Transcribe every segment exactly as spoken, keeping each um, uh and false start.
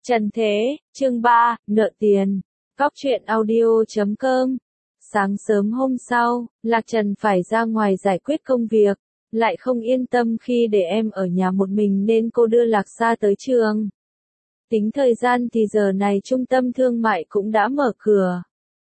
Trần Thế, chương ba, nợ tiền. Góc truyện audio chấm com. Sáng sớm hôm sau, Lạc Trần phải ra ngoài giải quyết công việc, lại không yên tâm khi để em ở nhà một mình nên cô đưa Lạc Sa tới trường. Tính thời gian thì giờ này trung tâm thương mại cũng đã mở cửa.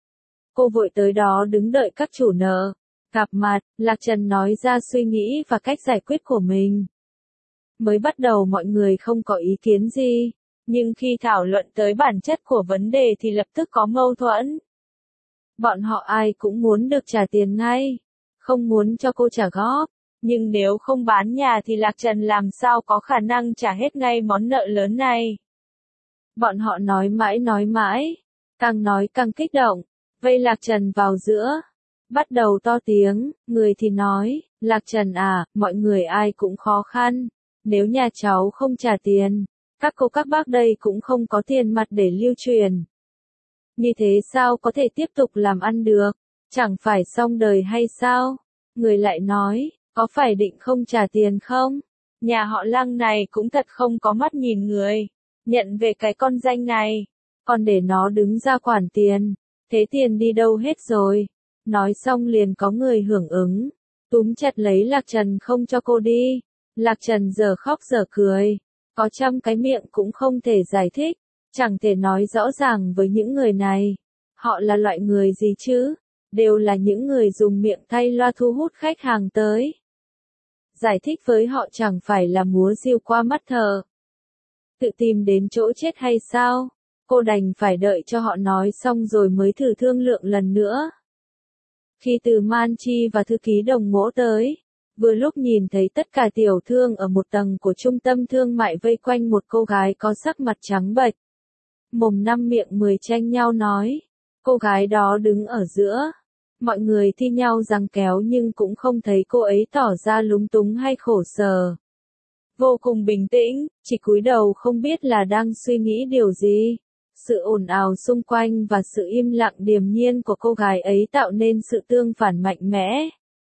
Cô vội tới đó đứng đợi các chủ nợ. Gặp mặt, Lạc Trần nói ra suy nghĩ và cách giải quyết của mình. Mới bắt đầu mọi người không có ý kiến gì, nhưng khi thảo luận tới bản chất của vấn đề thì lập tức có mâu thuẫn. Bọn họ ai cũng muốn được trả tiền ngay, không muốn cho cô trả góp, nhưng nếu không bán nhà thì Lạc Trần làm sao có khả năng trả hết ngay món nợ lớn này. Bọn họ nói mãi nói mãi, càng nói càng kích động, vây Lạc Trần vào giữa, bắt đầu to tiếng, người thì nói, Lạc Trần à, mọi người ai cũng khó khăn, nếu nhà cháu không trả tiền, các cô các bác đây cũng không có tiền mặt để lưu truyền. Như thế sao có thể tiếp tục làm ăn được, chẳng phải xong đời hay sao? Người lại nói, có phải định không trả tiền không? Nhà họ Lăng này cũng thật không có mắt nhìn người, nhận về cái con danh này, còn để nó đứng ra quản tiền, thế tiền đi đâu hết rồi? Nói xong liền có người hưởng ứng, túm chặt lấy Lạc Trần không cho cô đi. Lạc Trần giờ khóc giờ cười, có trăm cái miệng cũng không thể giải thích, chẳng thể nói rõ ràng với những người này. Họ là loại người gì chứ? Đều là những người dùng miệng thay loa thu hút khách hàng tới. Giải thích với họ chẳng phải là múa diều qua mắt thợ. Tự tìm đến chỗ chết hay sao? Cô đành phải đợi cho họ nói xong rồi mới thử thương lượng lần nữa. Khi Từ Man Chi và thư ký Đồng Mỗ tới, vừa lúc nhìn thấy tất cả tiểu thương ở một tầng của trung tâm thương mại vây quanh một cô gái có sắc mặt trắng bệch. Mồm năm miệng mười tranh nhau nói. Cô gái đó đứng ở giữa. Mọi người thi nhau giằng kéo nhưng cũng không thấy cô ấy tỏ ra lúng túng hay khổ sở. Vô cùng bình tĩnh, chỉ cúi đầu không biết là đang suy nghĩ điều gì. Sự ồn ào xung quanh và sự im lặng điềm nhiên của cô gái ấy tạo nên sự tương phản mạnh mẽ.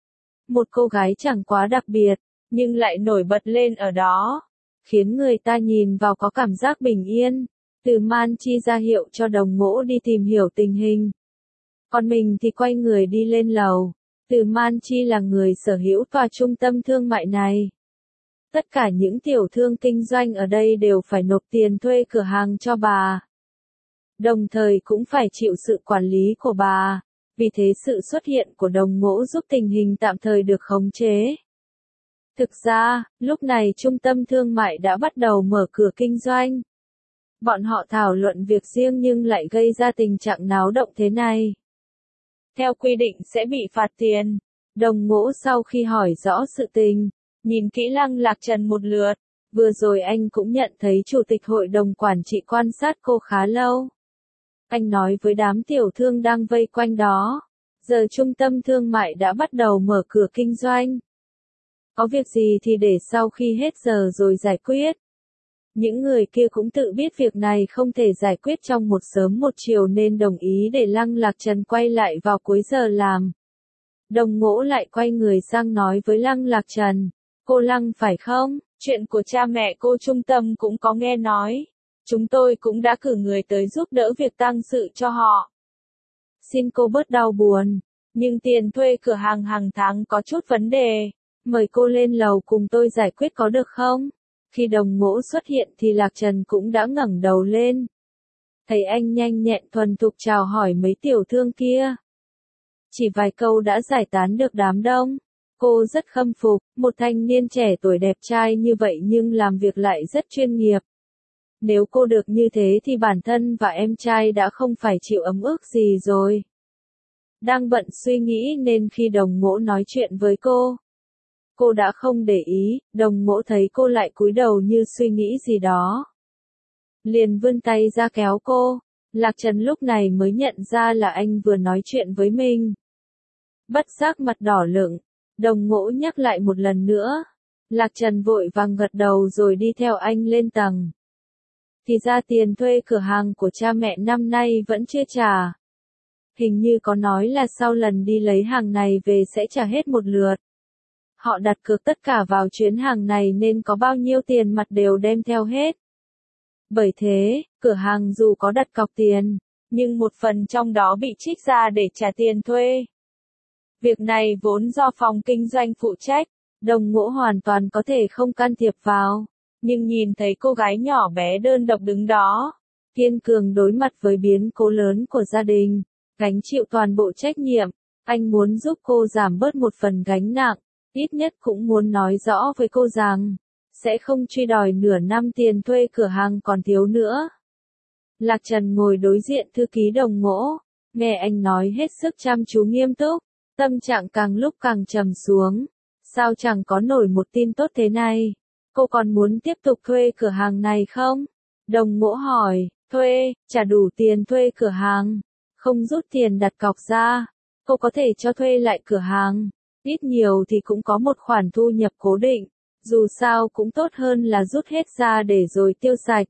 Một cô gái chẳng quá đặc biệt, nhưng lại nổi bật lên ở đó, khiến người ta nhìn vào có cảm giác bình yên. Từ Man Chi ra hiệu cho Đồng Mỗ đi tìm hiểu tình hình. Còn mình thì quay người đi lên lầu. Từ Man Chi là người sở hữu tòa trung tâm thương mại này. Tất cả những tiểu thương kinh doanh ở đây đều phải nộp tiền thuê cửa hàng cho bà. Đồng thời cũng phải chịu sự quản lý của bà. Vì thế sự xuất hiện của Đồng Mỗ giúp tình hình tạm thời được khống chế. Thực ra, lúc này trung tâm thương mại đã bắt đầu mở cửa kinh doanh. Bọn họ thảo luận việc riêng nhưng lại gây ra tình trạng náo động thế này. Theo quy định sẽ bị phạt tiền. Đồng Mỗ sau khi hỏi rõ sự tình, nhìn kỹ Lăng Lạc Trần một lượt, vừa rồi anh cũng nhận thấy chủ tịch hội đồng quản trị quan sát cô khá lâu. Anh nói với đám tiểu thương đang vây quanh đó, giờ trung tâm thương mại đã bắt đầu mở cửa kinh doanh. Có việc gì thì để sau khi hết giờ rồi giải quyết. Những người kia cũng tự biết việc này không thể giải quyết trong một sớm một chiều nên đồng ý để Lăng Lạc Trần quay lại vào cuối giờ làm. Đồng Mỗ lại quay người sang nói với Lăng Lạc Trần, cô Lăng phải không? Chuyện của cha mẹ cô trung tâm cũng có nghe nói. Chúng tôi cũng đã cử người tới giúp đỡ việc tang sự cho họ. Xin cô bớt đau buồn, nhưng tiền thuê cửa hàng hàng tháng có chút vấn đề. Mời cô lên lầu cùng tôi giải quyết có được không? Khi Đồng Mỗ xuất hiện thì Lạc Trần cũng đã ngẩng đầu lên. Thấy anh nhanh nhẹn thuần thục chào hỏi mấy tiểu thương kia. Chỉ vài câu đã giải tán được đám đông. Cô rất khâm phục, một thanh niên trẻ tuổi đẹp trai như vậy nhưng làm việc lại rất chuyên nghiệp. Nếu cô được như thế thì bản thân và em trai đã không phải chịu ấm ức gì rồi. Đang bận suy nghĩ nên khi Đồng Mỗ nói chuyện với cô, cô đã không để ý. Đồng Mỗ thấy cô lại cúi đầu như suy nghĩ gì đó, liền vươn tay ra kéo cô. Lạc Trần lúc này mới nhận ra là anh vừa nói chuyện với mình. Bất giác mặt đỏ lựng, Đồng Mỗ nhắc lại một lần nữa. Lạc Trần vội vàng gật đầu rồi đi theo anh lên tầng. Thì ra tiền thuê cửa hàng của cha mẹ năm nay vẫn chưa trả. Hình như có nói là sau lần đi lấy hàng này về sẽ trả hết một lượt. Họ đặt cược tất cả vào chuyến hàng này nên có bao nhiêu tiền mặt đều đem theo hết. Bởi thế, cửa hàng dù có đặt cọc tiền, nhưng một phần trong đó bị trích ra để trả tiền thuê. Việc này vốn do phòng kinh doanh phụ trách, Đồng Ngỗ hoàn toàn có thể không can thiệp vào. Nhưng nhìn thấy cô gái nhỏ bé đơn độc đứng đó, kiên cường đối mặt với biến cố lớn của gia đình, gánh chịu toàn bộ trách nhiệm, anh muốn giúp cô giảm bớt một phần gánh nặng, ít nhất cũng muốn nói rõ với cô rằng, sẽ không truy đòi nửa năm tiền thuê cửa hàng còn thiếu nữa. Lạc Trần ngồi đối diện thư ký Đồng Ngỗ, nghe anh nói hết sức chăm chú nghiêm túc, tâm trạng càng lúc càng trầm xuống. Sao chẳng có nổi một tin tốt thế này? Cô còn muốn tiếp tục thuê cửa hàng này không? Đồng Ngỗ hỏi, thuê, trả đủ tiền thuê cửa hàng, không rút tiền đặt cọc ra, cô có thể cho thuê lại cửa hàng, ít nhiều thì cũng có một khoản thu nhập cố định, dù sao cũng tốt hơn là rút hết ra để rồi tiêu sạch.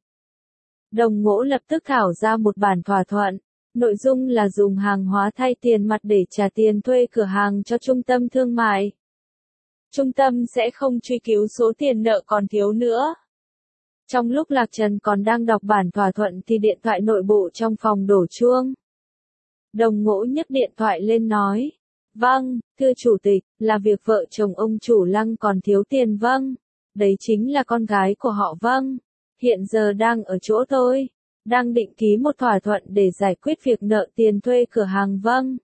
Đồng Ngỗ lập tức thảo ra một bản thỏa thuận, nội dung là dùng hàng hóa thay tiền mặt để trả tiền thuê cửa hàng cho trung tâm thương mại. Trung tâm sẽ không truy cứu số tiền nợ còn thiếu nữa. Trong lúc Lạc Trần còn đang đọc bản thỏa thuận thì điện thoại nội bộ trong phòng đổ chuông. Đồng Ngỗ nhấc điện thoại lên nói, vâng, thưa chủ tịch, là việc vợ chồng ông chủ Lăng còn thiếu tiền vâng, đấy chính là con gái của họ vâng, hiện giờ đang ở chỗ tôi, đang định ký một thỏa thuận để giải quyết việc nợ tiền thuê cửa hàng vâng.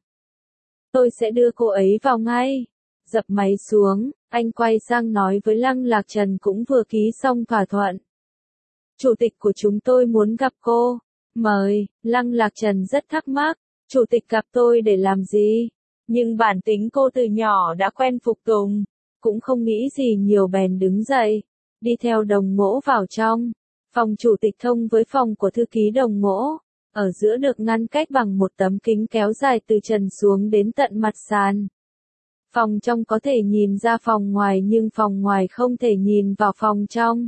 Tôi sẽ đưa cô ấy vào ngay. Dập máy xuống, anh quay sang nói với Lăng Lạc Trần cũng vừa ký xong thỏa thuận. Chủ tịch của chúng tôi muốn gặp cô. Mời, Lăng Lạc Trần rất thắc mắc, chủ tịch gặp tôi để làm gì? Nhưng bản tính cô từ nhỏ đã quen phục tùng, cũng không nghĩ gì nhiều bèn đứng dậy, đi theo Đồng Ngỗ vào trong. Phòng chủ tịch thông với phòng của thư ký Đồng Ngỗ, ở giữa được ngăn cách bằng một tấm kính kéo dài từ trần xuống đến tận mặt sàn. Phòng trong có thể nhìn ra phòng ngoài nhưng phòng ngoài không thể nhìn vào phòng trong.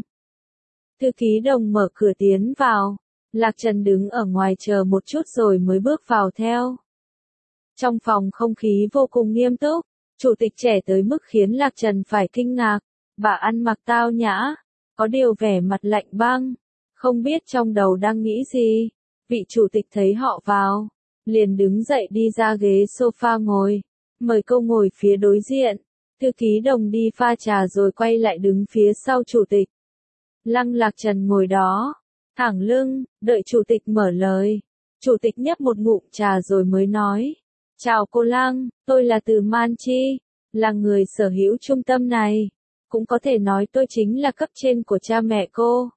Thư ký Đồng mở cửa tiến vào, Lạc Trần đứng ở ngoài chờ một chút rồi mới bước vào theo. Trong phòng không khí vô cùng nghiêm túc, chủ tịch trẻ tới mức khiến Lạc Trần phải kinh ngạc, bà ăn mặc tao nhã, có điều vẻ mặt lạnh băng, không biết trong đầu đang nghĩ gì. Vị chủ tịch thấy họ vào, liền đứng dậy đi ra ghế sofa ngồi. Mời cô ngồi phía đối diện. Thư ký Đồng đi pha trà rồi quay lại đứng phía sau chủ tịch. Lăng Lạc Trần ngồi đó, thẳng lưng, đợi chủ tịch mở lời. Chủ tịch nhấp một ngụm trà rồi mới nói. Chào cô Lăng, tôi là Từ Man Chi, là người sở hữu trung tâm này. Cũng có thể nói tôi chính là cấp trên của cha mẹ cô.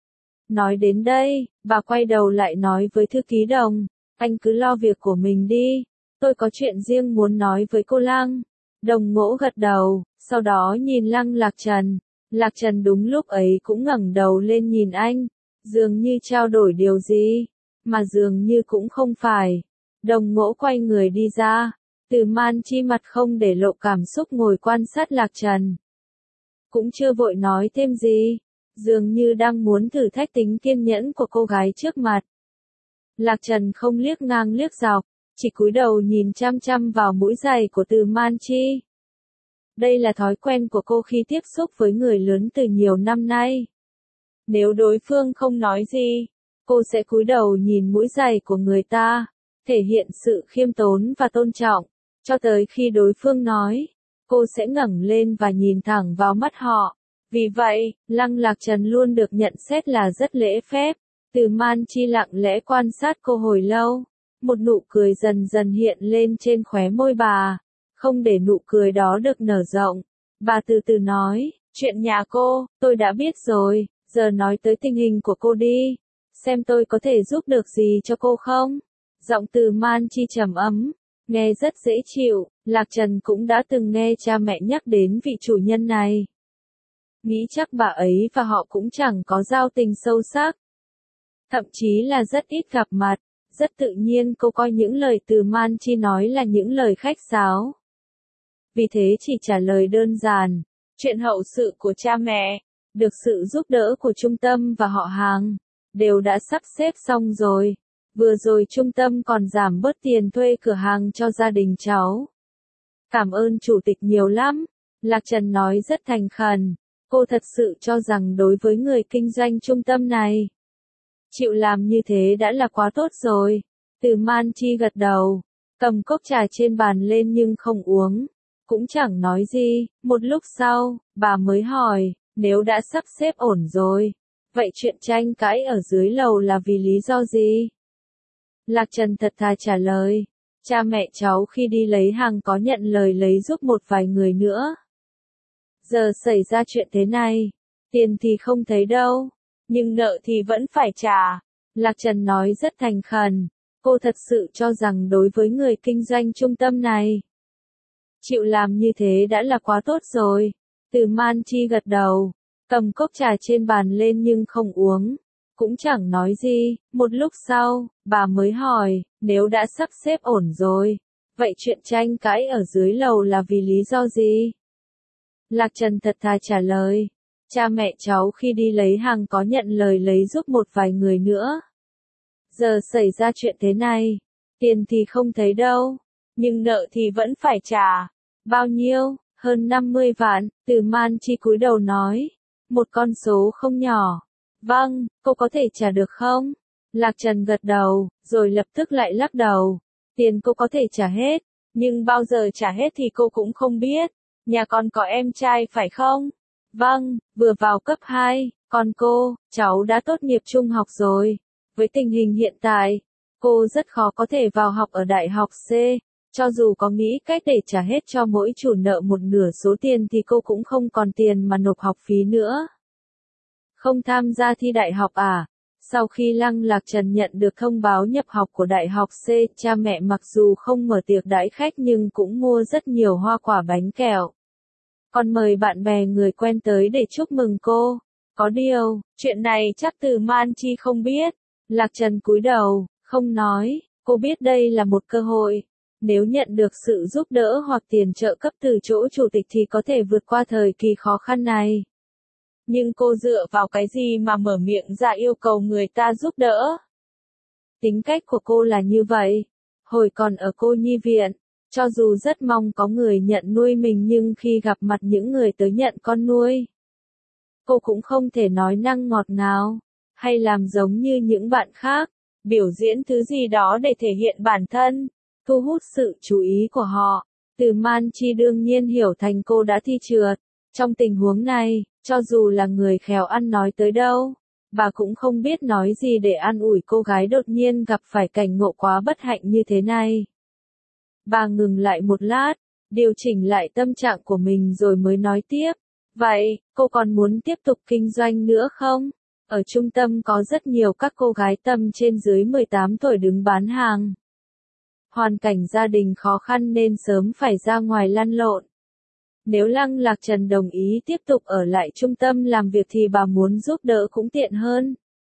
Nói đến đây, bà quay đầu lại nói với thư ký Đồng. Anh cứ lo việc của mình đi. Tôi có chuyện riêng muốn nói với cô Lăng. Đồng Ngỗ gật đầu, sau đó nhìn Lăng Lạc Trần. Lạc Trần đúng lúc ấy cũng ngẩng đầu lên nhìn anh, dường như trao đổi điều gì, mà dường như cũng không phải. Đồng Ngỗ quay người đi ra, Từ Man Chi mặt không để lộ cảm xúc ngồi quan sát Lạc Trần. Cũng chưa vội nói thêm gì, dường như đang muốn thử thách tính kiên nhẫn của cô gái trước mặt. Lạc Trần không liếc ngang liếc dọc, chỉ cúi đầu nhìn chăm chăm vào mũi giày của Từ Man Chi. Đây là thói quen của cô khi tiếp xúc với người lớn từ nhiều năm nay. Nếu đối phương không nói gì, cô sẽ cúi đầu nhìn mũi giày của người ta, thể hiện sự khiêm tốn và tôn trọng, cho tới khi đối phương nói, cô sẽ ngẩng lên và nhìn thẳng vào mắt họ. Vì vậy, Lăng Lạc Trần luôn được nhận xét là rất lễ phép. Từ Man Chi lặng lẽ quan sát cô hồi lâu. Một nụ cười dần dần hiện lên trên khóe môi bà, không để nụ cười đó được nở rộng. Bà từ từ nói, chuyện nhà cô, tôi đã biết rồi, giờ nói tới tình hình của cô đi, xem tôi có thể giúp được gì cho cô không? Giọng Từ Man Chi trầm ấm, nghe rất dễ chịu, Lạc Trần cũng đã từng nghe cha mẹ nhắc đến vị chủ nhân này. Nghĩ chắc bà ấy và họ cũng chẳng có giao tình sâu sắc. Thậm chí là rất ít gặp mặt. Rất tự nhiên cô coi những lời Từ Man Chi nói là những lời khách sáo. Vì thế chỉ trả lời đơn giản, chuyện hậu sự của cha mẹ, được sự giúp đỡ của trung tâm và họ hàng, đều đã sắp xếp xong rồi. Vừa rồi trung tâm còn giảm bớt tiền thuê cửa hàng cho gia đình cháu. Cảm ơn chủ tịch nhiều lắm, Lạc Trần nói rất thành khẩn. Cô thật sự cho rằng đối với người kinh doanh trung tâm này, Chịu làm như thế đã là quá tốt rồi. Từ Man Chi gật đầu, cầm cốc trà trên bàn lên nhưng không uống, cũng chẳng nói gì. Một lúc sau, bà mới hỏi, nếu đã sắp xếp ổn rồi, vậy chuyện tranh cãi ở dưới lầu là vì lý do gì? Lạc Trần thật thà trả lời, cha mẹ cháu khi đi lấy hàng có nhận lời lấy giúp một vài người nữa. Giờ xảy ra chuyện thế này, tiền thì không thấy đâu, nhưng nợ thì vẫn phải trả. Lạc Trần nói rất thành khẩn, cô thật sự cho rằng đối với người kinh doanh trung tâm này, chịu làm như thế đã là quá tốt rồi. Từ Man Chi gật đầu, cầm cốc trà trên bàn lên nhưng không uống, cũng chẳng nói gì. Một lúc sau, bà mới hỏi, nếu đã sắp xếp ổn rồi, vậy chuyện tranh cãi ở dưới lầu là vì lý do gì? Lạc Trần thật thà trả lời, cha mẹ cháu khi đi lấy hàng có nhận lời lấy giúp một vài người nữa. Giờ xảy ra chuyện thế này, tiền thì không thấy đâu, nhưng nợ thì vẫn phải trả. Bao nhiêu? Hơn năm mươi vạn, Từ Man Chi cúi đầu nói. Một con số không nhỏ. Vâng, cô có thể trả được không? Lạc Trần gật đầu, rồi lập tức lại lắc đầu. Tiền cô có thể trả hết, nhưng bao giờ trả hết thì cô cũng không biết. Nhà con có em trai phải không? Vâng, vừa vào cấp hai, còn cô, cháu đã tốt nghiệp trung học rồi. Với tình hình hiện tại, cô rất khó có thể vào học ở đại học C. Cho dù có nghĩ cách để trả hết cho mỗi chủ nợ một nửa số tiền thì cô cũng không còn tiền mà nộp học phí nữa. Không tham gia thi đại học à? Sau khi Lăng Lạc Trần nhận được thông báo nhập học của đại học C, cha mẹ mặc dù không mở tiệc đãi khách nhưng cũng mua rất nhiều hoa quả bánh kẹo. Còn mời bạn bè người quen tới để chúc mừng cô. Có điều, chuyện này chắc Từ Man Chi không biết. Lạc Trần cúi đầu, không nói, cô biết đây là một cơ hội. Nếu nhận được sự giúp đỡ hoặc tiền trợ cấp từ chỗ chủ tịch thì có thể vượt qua thời kỳ khó khăn này. Nhưng cô dựa vào cái gì mà mở miệng ra yêu cầu người ta giúp đỡ? Tính cách của cô là như vậy. Hồi còn ở cô nhi viện, cho dù rất mong có người nhận nuôi mình nhưng khi gặp mặt những người tới nhận con nuôi, cô cũng không thể nói năng ngọt ngào, hay làm giống như những bạn khác, biểu diễn thứ gì đó để thể hiện bản thân, thu hút sự chú ý của họ. Từ Man Chi đương nhiên hiểu thành cô đã thi trượt. Trong tình huống này, cho dù là người khéo ăn nói tới đâu, bà cũng không biết nói gì để an ủi cô gái đột nhiên gặp phải cảnh ngộ quá bất hạnh như thế này. Bà ngừng lại một lát, điều chỉnh lại tâm trạng của mình rồi mới nói tiếp. Vậy, cô còn muốn tiếp tục kinh doanh nữa không? Ở trung tâm có rất nhiều các cô gái tầm trên dưới mười tám tuổi đứng bán hàng. Hoàn cảnh gia đình khó khăn nên sớm phải ra ngoài lăn lộn. Nếu Lăng Lạc Trần đồng ý tiếp tục ở lại trung tâm làm việc thì bà muốn giúp đỡ cũng tiện hơn.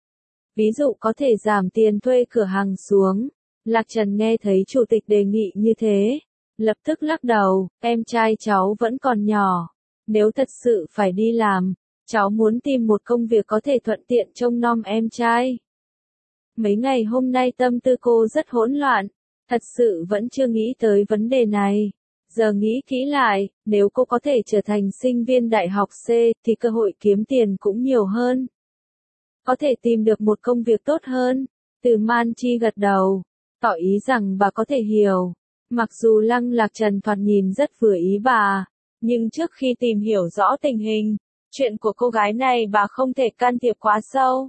Ví dụ có thể giảm tiền thuê cửa hàng xuống. Lạc Trần nghe thấy chủ tịch đề nghị như thế, lập tức lắc đầu, em trai cháu vẫn còn nhỏ. Nếu thật sự phải đi làm, cháu muốn tìm một công việc có thể thuận tiện trông nom em trai. Mấy ngày hôm nay tâm tư cô rất hỗn loạn, thật sự vẫn chưa nghĩ tới vấn đề này. Giờ nghĩ kỹ lại, nếu cô có thể trở thành sinh viên đại học C, thì cơ hội kiếm tiền cũng nhiều hơn. Có thể tìm được một công việc tốt hơn. Từ Man Chi gật đầu, tỏ ý rằng bà có thể hiểu. Mặc dù Lăng Lạc Trần thoạt nhìn rất vừa ý bà, nhưng trước khi tìm hiểu rõ tình hình, chuyện của cô gái này bà không thể can thiệp quá sâu.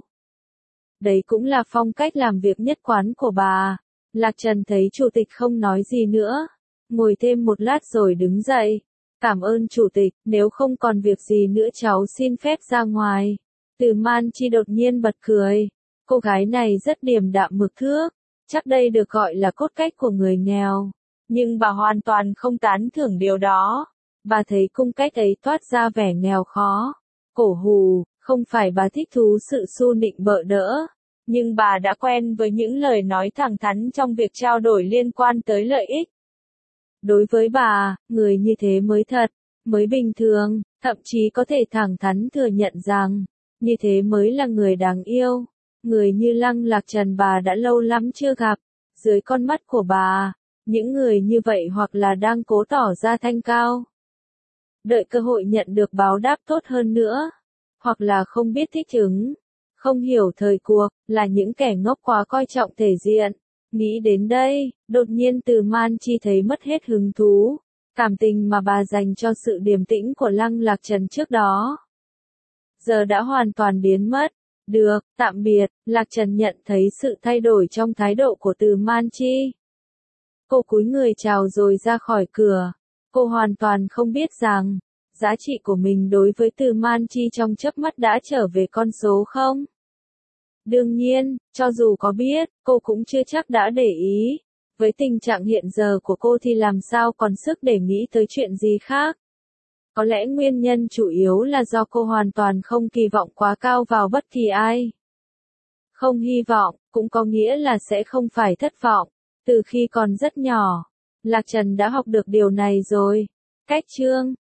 Đấy cũng là phong cách làm việc nhất quán của bà. Lạc Trần thấy chủ tịch không nói gì nữa, ngồi thêm một lát rồi đứng dậy. Cảm ơn chủ tịch, nếu không còn việc gì nữa cháu xin phép ra ngoài. Từ Man Chi đột nhiên bật cười. Cô gái này rất điềm đạm mực thước, chắc đây được gọi là cốt cách của người nghèo. Nhưng bà hoàn toàn không tán thưởng điều đó. Bà thấy cung cách ấy toát ra vẻ nghèo khó, cổ hù, không phải bà thích thú sự su nịnh bợ đỡ. Nhưng bà đã quen với những lời nói thẳng thắn trong việc trao đổi liên quan tới lợi ích. Đối với bà, người như thế mới thật, mới bình thường, thậm chí có thể thẳng thắn thừa nhận rằng, như thế mới là người đáng yêu. Người như Lăng Lạc Trần bà đã lâu lắm chưa gặp. Dưới con mắt của bà, những người như vậy hoặc là đang cố tỏ ra thanh cao, đợi cơ hội nhận được báo đáp tốt hơn nữa, hoặc là không biết thích ứng, không hiểu thời cuộc, là những kẻ ngốc quá coi trọng thể diện. Nghĩ đến đây, đột nhiên Từ Man Chi thấy mất hết hứng thú. Cảm tình mà bà dành cho sự điềm tĩnh của Lăng Lạc Trần trước đó giờ đã hoàn toàn biến mất. Được, tạm biệt, Lạc Trần nhận thấy sự thay đổi trong thái độ của Từ Man Chi. Cô cúi người chào rồi ra khỏi cửa. Cô hoàn toàn không biết rằng, giá trị của mình đối với Từ Man Chi trong chớp mắt đã trở về con số không. Đương nhiên, cho dù có biết, cô cũng chưa chắc đã để ý. Với tình trạng hiện giờ của cô thì làm sao còn sức để nghĩ tới chuyện gì khác. Có lẽ nguyên nhân chủ yếu là do cô hoàn toàn không kỳ vọng quá cao vào bất kỳ ai. Không hy vọng, cũng có nghĩa là sẽ không phải thất vọng. Từ khi còn rất nhỏ, Lạc Trần đã học được điều này rồi. Cách chương